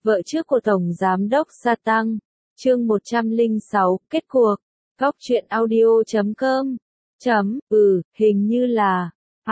Vợ trước của Tổng Giám đốc Sa Tăng. Chương 106, kết cuộc. Góc truyện audio.com. Hình như là.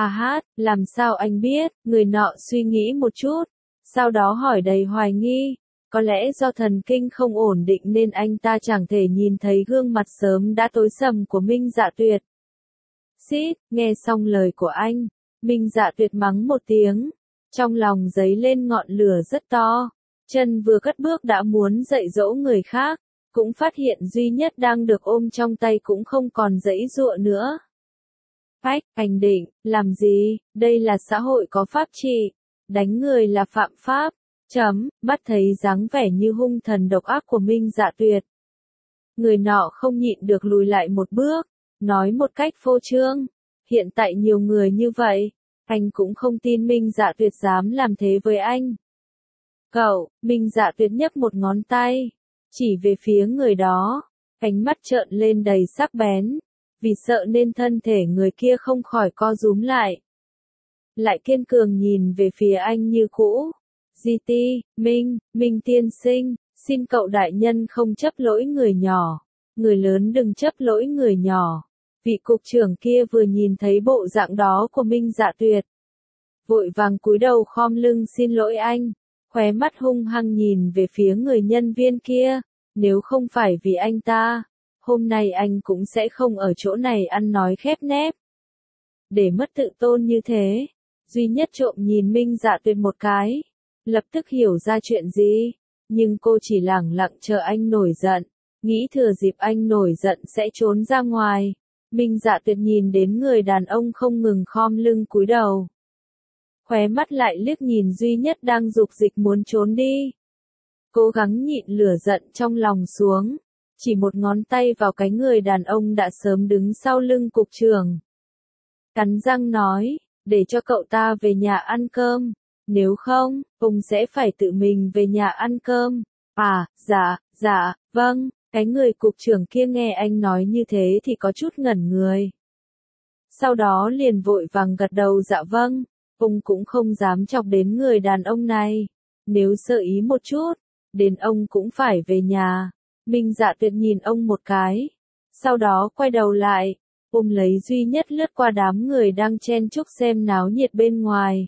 Làm sao anh biết? Người nọ suy nghĩ một chút, sau đó hỏi đầy hoài nghi. Có lẽ do thần kinh không ổn định nên anh ta chẳng thể nhìn thấy gương mặt sớm đã tối sầm của Minh Dạ Tuyệt. Xít, nghe xong lời của anh, Minh Dạ Tuyệt mắng một tiếng, trong lòng dấy lên ngọn lửa rất to. Chân vừa cất bước đã muốn dạy dỗ người khác, cũng phát hiện duy nhất đang được ôm trong tay cũng không còn giãy giụa nữa. Phách, anh định, làm gì, đây là xã hội có pháp trị, đánh người là phạm pháp. Bắt thấy dáng vẻ như hung thần độc ác của Minh Dạ Tuyệt. Người nọ không nhịn được lùi lại một bước, nói một cách phô trương. Hiện tại nhiều người như vậy, anh cũng không tin Minh Dạ Tuyệt dám làm thế với anh. Cậu, Minh Dạ Tuyệt nhấc một ngón tay, chỉ về phía người đó, ánh mắt trợn lên đầy sắc bén, vì sợ nên thân thể người kia không khỏi co rúm lại. Lại kiên cường nhìn về phía anh như cũ. GT, Minh tiên sinh, xin cậu đại nhân không chấp lỗi người nhỏ, người lớn đừng chấp lỗi người nhỏ. Vị cục trưởng kia vừa nhìn thấy bộ dạng đó của Minh Dạ Tuyệt, vội vàng cúi đầu khom lưng xin lỗi anh, khóe mắt hung hăng nhìn về phía người nhân viên kia, nếu không phải vì anh ta, hôm nay anh cũng sẽ không ở chỗ này ăn nói khép nép. Để mất tự tôn như thế, duy nhất trộm nhìn Minh Dạ Tuyệt một cái, lập tức hiểu ra chuyện gì, nhưng cô chỉ lẳng lặng chờ anh nổi giận, nghĩ thừa dịp anh nổi giận sẽ trốn ra ngoài. Minh Dạ Tuyệt nhìn đến người đàn ông không ngừng khom lưng cúi đầu, khóe mắt lại liếc nhìn duy nhất đang dục dịch muốn trốn đi. Cố gắng nhịn lửa giận trong lòng xuống, chỉ một ngón tay vào cái người đàn ông đã sớm đứng sau lưng cục trưởng. Cắn răng nói, để cho cậu ta về nhà ăn cơm, nếu không, ông sẽ phải tự mình về nhà ăn cơm. Vâng. Cái người cục trưởng kia nghe anh nói như thế thì có chút ngẩn người. Sau đó liền vội vàng gật đầu dạ vâng, ông cũng không dám chọc đến người đàn ông này. Nếu sơ ý một chút, đến ông cũng phải về nhà. Minh Dạ Tuyệt nhìn ông một cái, sau đó quay đầu lại, ôm lấy duy nhất lướt qua đám người đang chen chúc xem náo nhiệt bên ngoài.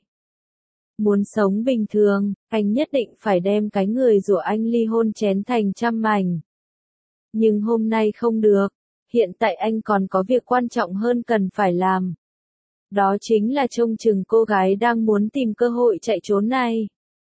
Muốn sống bình thường, anh nhất định phải đem cái người rủa anh ly hôn chén thành trăm mảnh. Nhưng hôm nay không được, hiện tại anh còn có việc quan trọng hơn cần phải làm. Đó chính là trông chừng cô gái đang muốn tìm cơ hội chạy trốn này.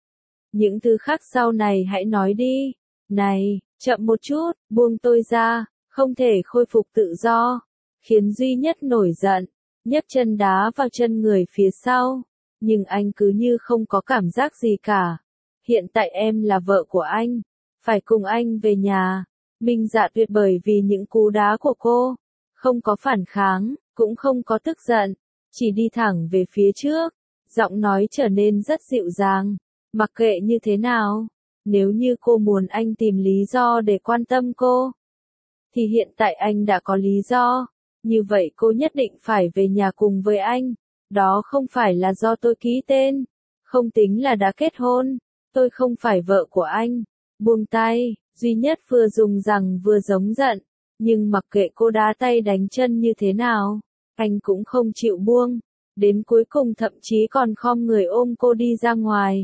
Những thứ khác sau này hãy nói đi. Này, chậm một chút, buông tôi ra, không thể khôi phục tự do. Khiến duy nhất nổi giận, nhấc chân đá vào chân người phía sau. Nhưng anh cứ như không có cảm giác gì cả. Hiện tại em là vợ của anh, phải cùng anh về nhà. Minh Dạ Tuyệt bởi vì những cú đá của cô, không có phản kháng, cũng không có tức giận, chỉ đi thẳng về phía trước, giọng nói trở nên rất dịu dàng, mặc kệ như thế nào, nếu như cô muốn anh tìm lý do để quan tâm cô, thì hiện tại anh đã có lý do, như vậy cô nhất định phải về nhà cùng với anh, đó không phải là do tôi ký tên, không tính là đã kết hôn, tôi không phải vợ của anh, buông tay. Duy nhất vừa dùng rằng vừa giống giận, nhưng mặc kệ cô đá tay đánh chân như thế nào, anh cũng không chịu buông, đến cuối cùng thậm chí còn khom người ôm cô đi ra ngoài.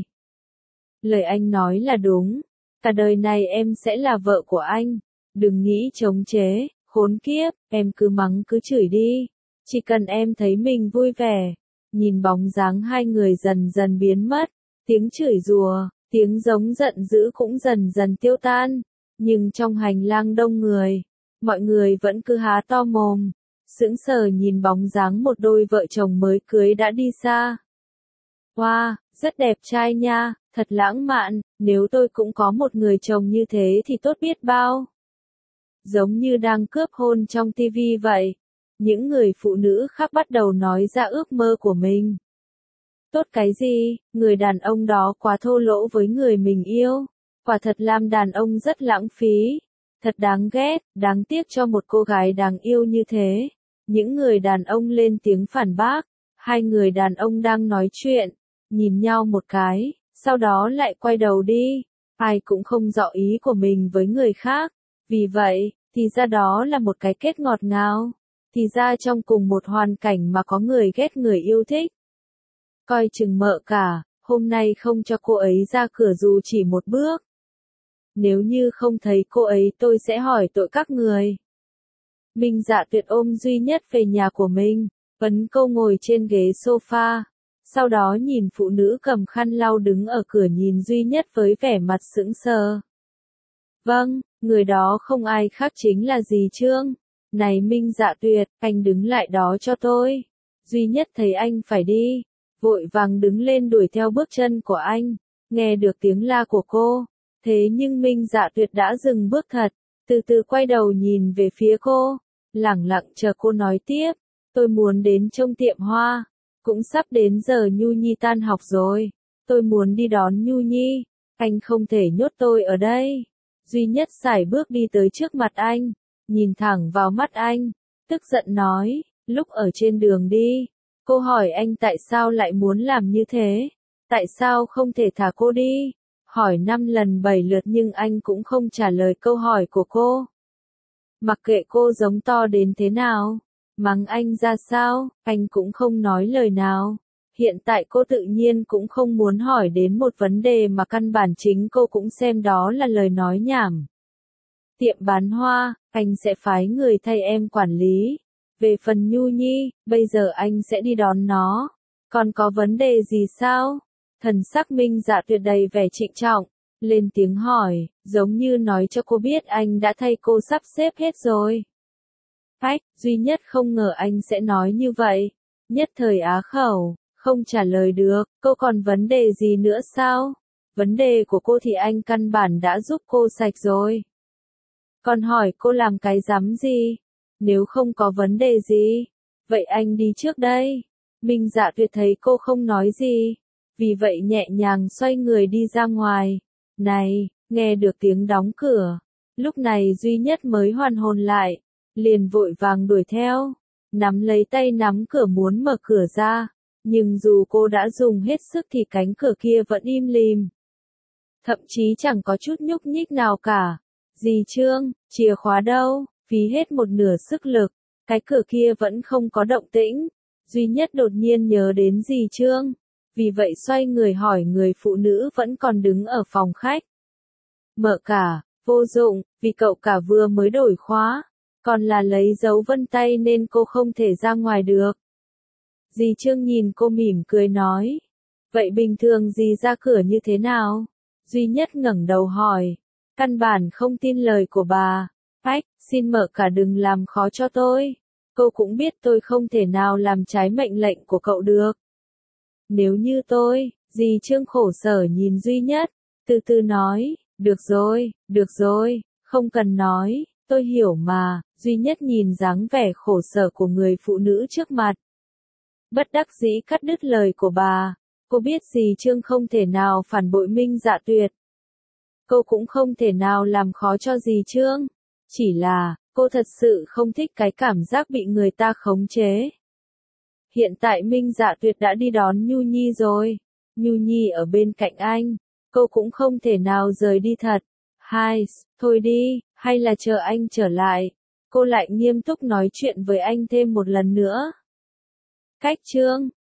Lời anh nói là đúng, cả đời này em sẽ là vợ của anh, đừng nghĩ chống chế, khốn kiếp, em cứ mắng cứ chửi đi, chỉ cần em thấy mình vui vẻ. Nhìn bóng dáng hai người dần dần biến mất, tiếng chửi rủa, tiếng giống giận dữ cũng dần dần tiêu tan, nhưng trong hành lang đông người, mọi người vẫn cứ há to mồm, sững sờ nhìn bóng dáng một đôi vợ chồng mới cưới đã đi xa. Wow, rất đẹp trai nha, thật lãng mạn, nếu tôi cũng có một người chồng như thế thì tốt biết bao. Giống như đang cướp hôn trong tivi vậy, những người phụ nữ khác bắt đầu nói ra ước mơ của mình. Tốt cái gì, người đàn ông đó quá thô lỗ với người mình yêu, quả thật làm đàn ông rất lãng phí, thật đáng ghét, đáng tiếc cho một cô gái đáng yêu như thế. Những người đàn ông lên tiếng phản bác, hai người đàn ông đang nói chuyện, nhìn nhau một cái, sau đó lại quay đầu đi, ai cũng không rõ ý của mình với người khác. Vì vậy, thì ra đó là một cái kết ngọt ngào. Thì ra trong cùng một hoàn cảnh mà có người ghét người yêu thích. Coi chừng Mợ Cả, hôm nay không cho cô ấy ra cửa dù chỉ một bước. Nếu như không thấy cô ấy tôi sẽ hỏi tội các người. Minh Dạ Tuyệt ôm Duy Nhất về nhà của mình, Vấn Câu ngồi trên ghế sofa. Sau đó nhìn phụ nữ cầm khăn lau đứng ở cửa nhìn Duy Nhất với vẻ mặt sững sờ. Vâng, người đó không ai khác chính là dì Trương. Này Minh Dạ Tuyệt, anh đứng lại đó cho tôi. Duy Nhất thấy anh phải đi, vội vàng đứng lên đuổi theo bước chân của anh. Nghe được tiếng la của cô, thế nhưng Minh Dạ Tuyệt đã dừng bước thật, từ từ quay đầu nhìn về phía cô, lẳng lặng chờ cô nói tiếp. Tôi muốn đến trông tiệm hoa, cũng sắp đến giờ Nhu Nhi tan học rồi. Tôi muốn đi đón Nhu Nhi, anh không thể nhốt tôi ở đây. Duy Nhất sải bước đi tới trước mặt anh, nhìn thẳng vào mắt anh, tức giận nói, lúc ở trên đường đi, cô hỏi anh tại sao lại muốn làm như thế, tại sao không thể thả cô đi, hỏi 5 lần 7 lượt nhưng anh cũng không trả lời câu hỏi của cô. Mặc kệ cô giống to đến thế nào, mắng anh ra sao, anh cũng không nói lời nào. Hiện tại cô tự nhiên cũng không muốn hỏi đến một vấn đề mà căn bản chính cô cũng xem đó là lời nói nhảm. Tiệm bán hoa, anh sẽ phái người thay em quản lý. Về phần Nhu Nhi, bây giờ anh sẽ đi đón nó. Còn có vấn đề gì sao? Thần sắc Minh Dạ Tuyệt đầy vẻ trịnh trọng, lên tiếng hỏi, giống như nói cho cô biết anh đã thay cô sắp xếp hết rồi. Ách, Duy Nhất không ngờ anh sẽ nói như vậy. Nhất thời á khẩu, không trả lời được, cô còn vấn đề gì nữa sao? Vấn đề của cô thì anh căn bản đã giúp cô sạch rồi. Còn hỏi cô làm cái rắm gì? Nếu không có vấn đề gì, vậy anh đi trước đây. Minh Dạ Tuyệt thấy cô không nói gì, vì vậy nhẹ nhàng xoay người đi ra ngoài. Này, nghe được tiếng đóng cửa, lúc này Duy Nhất mới hoàn hồn lại, liền vội vàng đuổi theo, nắm lấy tay nắm cửa muốn mở cửa ra, nhưng dù cô đã dùng hết sức thì cánh cửa kia vẫn im lìm. Thậm chí chẳng có chút nhúc nhích nào cả. Dì Trương, chìa khóa đâu? Phí hết một nửa sức lực, cái cửa kia vẫn không có động tĩnh. Duy Nhất đột nhiên nhớ đến dì Trương, vì vậy xoay người hỏi người phụ nữ vẫn còn đứng ở phòng khách. Mợ Cả, vô dụng, vì cậu cả vừa mới đổi khóa, còn là lấy dấu vân tay nên cô không thể ra ngoài được. Dì Trương nhìn cô mỉm cười nói, vậy bình thường dì ra cửa như thế nào? Duy Nhất ngẩng đầu hỏi, căn bản không tin lời của bà. Ách, xin Mợ Cả đừng làm khó cho tôi. Cô cũng biết tôi không thể nào làm trái mệnh lệnh của cậu được. Nếu như tôi, dì Trương khổ sở nhìn Duy Nhất, từ từ nói, được rồi, không cần nói, tôi hiểu mà. Duy Nhất nhìn dáng vẻ khổ sở của người phụ nữ trước mặt, bất đắc dĩ cắt đứt lời của bà. Cô biết dì Trương không thể nào phản bội Minh Dạ Tuyệt. Cô cũng không thể nào làm khó cho dì Trương. Chỉ là, cô thật sự không thích cái cảm giác bị người ta khống chế. Hiện tại Minh Dạ Tuyệt đã đi đón Nhu Nhi rồi. Nhu Nhi ở bên cạnh anh. Cô cũng không thể nào rời đi thật. Thôi đi, hay là chờ anh trở lại. Cô lại nghiêm túc nói chuyện với anh thêm một lần nữa. Cách Trương,